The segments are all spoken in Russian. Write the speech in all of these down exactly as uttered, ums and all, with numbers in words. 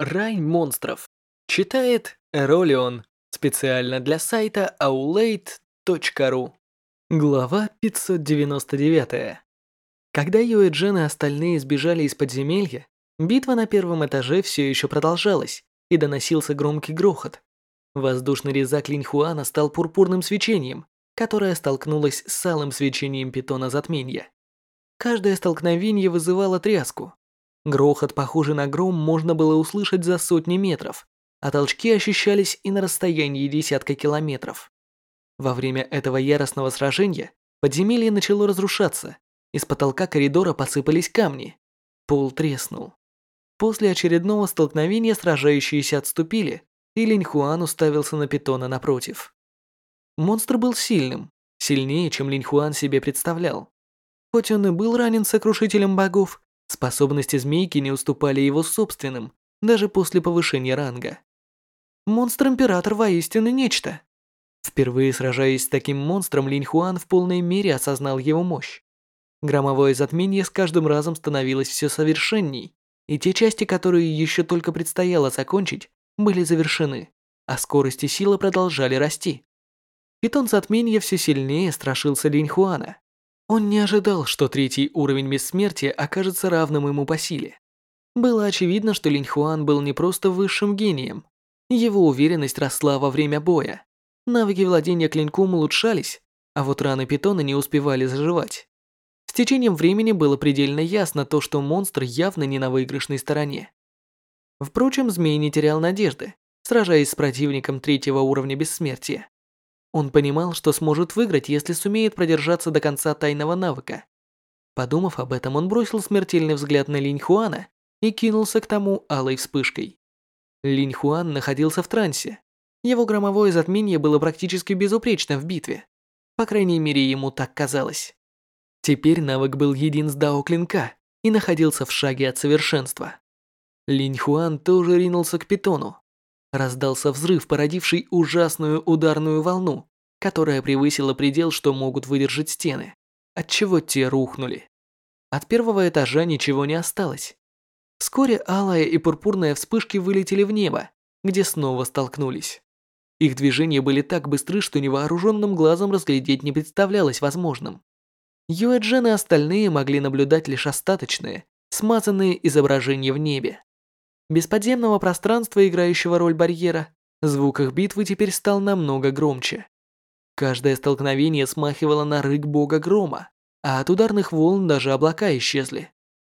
Рай монстров. Читает Эролион. Специально для сайта аулейт точка ру. Глава пятьсот девяносто девять. Когда Юэ Джен и остальные сбежали из подземелья, битва на первом этаже все еще продолжалась, и доносился громкий грохот. Воздушный резак Линьхуана стал пурпурным свечением, которое столкнулось с алым свечением питона затмения. Каждое столкновение вызывало тряску. Грохот, похожий на гром, можно было услышать за сотни метров, а толчки ощущались и на расстоянии десятка километров. Во время этого яростного сражения подземелье начало разрушаться, из потолка коридора посыпались камни. Пол треснул. После очередного столкновения сражающиеся отступили, и Линьхуан уставился на питона напротив. Монстр был сильным, сильнее, чем Линьхуан себе представлял. Хоть он и был ранен сокрушителем богов, способности змейки не уступали его собственным, даже после повышения ранга. Монстр-император воистину нечто. Впервые сражаясь с таким монстром, Линьхуан в полной мере осознал его мощь. Громовое затмение с каждым разом становилось все совершенней, и те части, которые еще только предстояло закончить, были завершены, а скорость и сила продолжали расти. Питон затмения все сильнее страшился Линьхуана. Он не ожидал, что третий уровень бессмертия окажется равным ему по силе. Было очевидно, что Линьхуан был не просто высшим гением. Его уверенность росла во время боя. Навыки владения клинком улучшались, а вот раны питона не успевали заживать. С течением времени было предельно ясно то, что монстр явно не на выигрышной стороне. Впрочем, змей не терял надежды, сражаясь с противником третьего уровня бессмертия. Он понимал, что сможет выиграть, если сумеет продержаться до конца тайного навыка. Подумав об этом, он бросил смертельный взгляд на Линьхуана и кинулся к тому алой вспышкой. Линьхуан находился в трансе. Его громовое затмение было практически безупречно в битве. По крайней мере, ему так казалось. Теперь навык был един с дао клинка и находился в шаге от совершенства. Линьхуан тоже ринулся к питону. Раздался взрыв, породивший ужасную ударную волну, которая превысила предел, что могут выдержать стены, отчего те рухнули. От первого этажа ничего не осталось. Вскоре алая и пурпурная вспышки вылетели в небо, где снова столкнулись. Их движения были так быстры, что невооруженным глазом разглядеть не представлялось возможным. Юэ Джен и остальные могли наблюдать лишь остаточные, смазанные изображения в небе. Без подземного пространства, играющего роль барьера, звук их битвы теперь стал намного громче. Каждое столкновение смахивало на рык бога грома, а от ударных волн даже облака исчезли.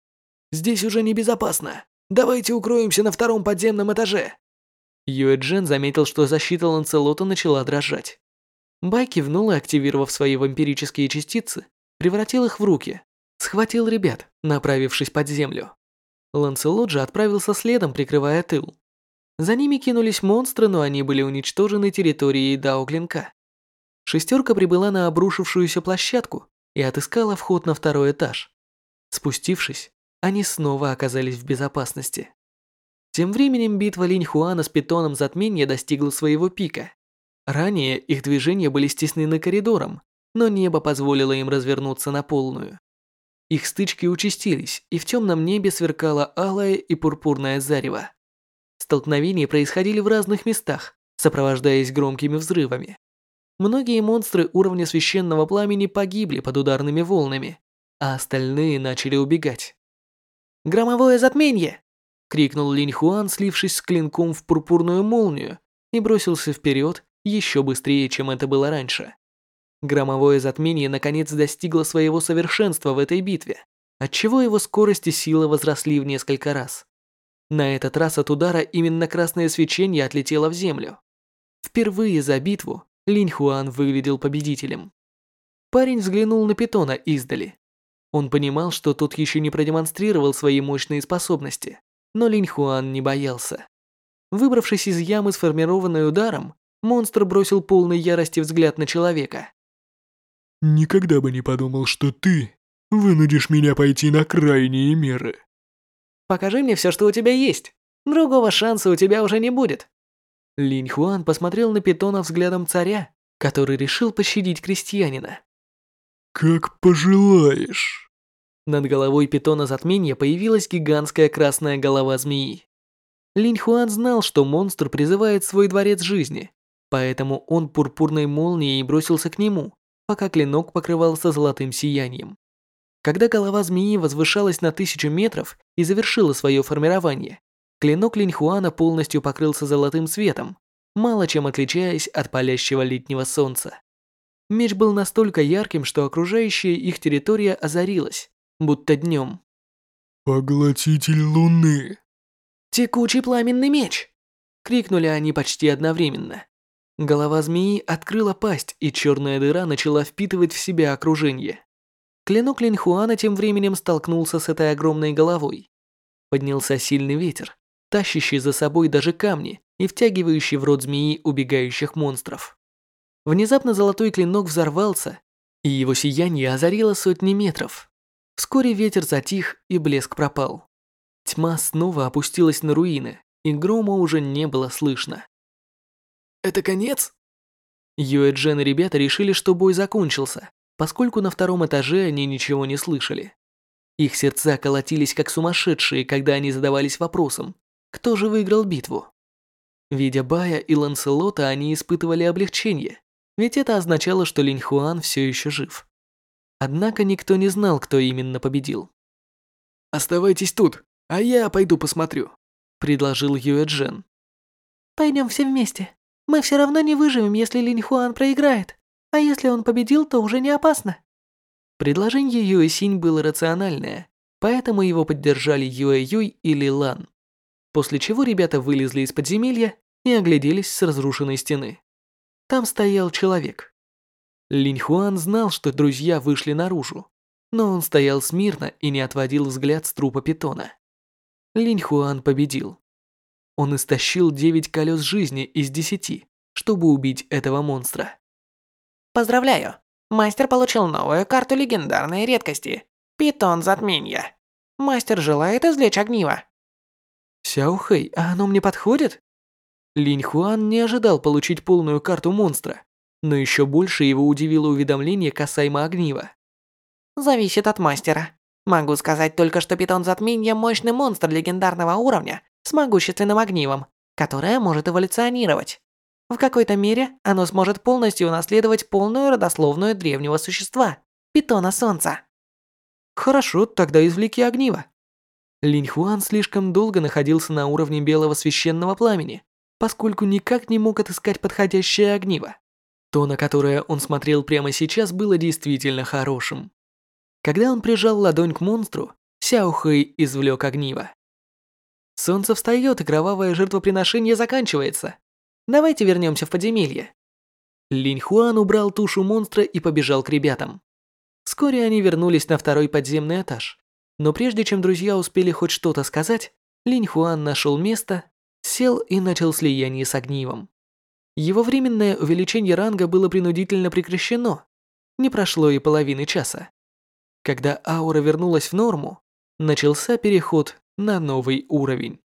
«Здесь уже небезопасно. Давайте укроемся на втором подземном этаже». Юэ Джен заметил, что защита Ланцелота начала дрожать. Бай кивнул и, активировав свои вампирические частицы, превратил их в руки, схватил ребят, направившись под землю. Ланцелот же отправился следом, прикрывая тыл. За ними кинулись монстры, но они были уничтожены территорией дао клинка. Шестерка прибыла на обрушившуюся площадку и отыскала вход на второй этаж. Спустившись, они снова оказались в безопасности. Тем временем битва Линьхуана с питоном затмения достигла своего пика. Ранее их движения были стеснены коридором, но небо позволило им развернуться на полную. Их стычки участились, и в темном небе сверкало алое и пурпурное зарево. Столкновения происходили в разных местах, сопровождаясь громкими взрывами. Многие монстры уровня священного пламени погибли под ударными волнами, а остальные начали убегать. «Громовое затмение!» — крикнул Линьхуан, слившись с клинком в пурпурную молнию, и бросился вперед еще быстрее, чем это было раньше. Громовое затмение наконец достигло своего совершенства в этой битве, отчего его скорость и сила возросли в несколько раз. На этот раз от удара именно красное свечение отлетело в землю. Впервые за битву Линьхуан выглядел победителем. Парень взглянул на питона издали. Он понимал, что тот еще не продемонстрировал свои мощные способности, но Линьхуан не боялся. Выбравшись из ямы, сформированной ударом, монстр бросил полной ярости взгляд на человека. «Никогда бы не подумал, что ты вынудишь меня пойти на крайние меры». «Покажи мне все, что у тебя есть. Другого шанса у тебя уже не будет». Линьхуан посмотрел на питона взглядом царя, который решил пощадить крестьянина. «Как пожелаешь». Над головой питона затмения появилась гигантская красная голова змеи. Линь Хуан знал, что монстр призывает свой дворец жизни, поэтому он пурпурной молнией бросился к нему, пока клинок покрывался золотым сиянием. Когда голова змеи возвышалась на тысячу метров и завершила свое формирование, клинок Линь Хуана полностью покрылся золотым светом, мало чем отличаясь от палящего летнего солнца. Меч был настолько ярким, что окружающая их территория озарилась, будто днем. Поглотитель Луны. «Текучий пламенный меч!» — крикнули они почти одновременно. Голова змеи открыла пасть, и черная дыра начала впитывать в себя окружение. Клинок Линь Хуана тем временем столкнулся с этой огромной головой. Поднялся сильный ветер, тащащий за собой даже камни и втягивающий в рот змеи убегающих монстров. Внезапно золотой клинок взорвался, и его сияние озарило сотни метров. Вскоре ветер затих, и блеск пропал. Тьма снова опустилась на руины, и грома уже не было слышно. «Это конец?» Юэ Джен и ребята решили, что бой закончился, поскольку на втором этаже они ничего не слышали. Их сердца колотились как сумасшедшие, когда они задавались вопросом, кто же выиграл битву. Видя Бая и Ланселота, они испытывали облегчение, ведь это означало, что Линь Хуан все еще жив. Однако никто не знал, кто именно победил. «Оставайтесь тут, а я пойду посмотрю», — предложил Юэ Джен. «Пойдем все вместе. Мы все равно не выживем, если Линь Хуан проиграет. А если он победил, то уже не опасно». Предложение Юэ Синь было рациональное, поэтому его поддержали Юэ Юй и Ли Лан. После чего ребята вылезли из подземелья и огляделись с разрушенной стены. Там стоял человек. Линь Хуан знал, что друзья вышли наружу, но он стоял смирно и не отводил взгляд с трупа питона. Линь Хуан победил. Он истощил девять колес жизни из десяти, чтобы убить этого монстра. Поздравляю! Мастер получил новую карту легендарной редкости. Питон затмения. Мастер желает извлечь огниво. Сяо Хэй, а оно мне подходит? Линь Хуан не ожидал получить полную карту монстра, но еще больше его удивило уведомление касаемо огнива. Зависит от мастера. Могу сказать только, что питон затмения – мощный монстр легендарного уровня с могущественным огнивом, которое может эволюционировать. В какой-то мере оно сможет полностью унаследовать полную родословную древнего существа – питона солнца. Хорошо, тогда извлеки огниво. Линь Хуан слишком долго находился на уровне белого священного пламени, поскольку никак не мог отыскать подходящее огниво. То, на которое он смотрел прямо сейчас, было действительно хорошим. Когда он прижал ладонь к монстру, Сяо Хэй извлек огниво. Солнце встает, и кровавое жертвоприношение заканчивается. Давайте вернемся в подземелье. Линь Хуан убрал тушу монстра и побежал к ребятам. Вскоре они вернулись на второй подземный этаж. Но прежде чем друзья успели хоть что-то сказать, Линь Хуан нашел место, сел и начал слияние с огнивом. Его временное увеличение ранга было принудительно прекращено. Не прошло и половины часа. Когда аура вернулась в норму, начался переход на новый уровень.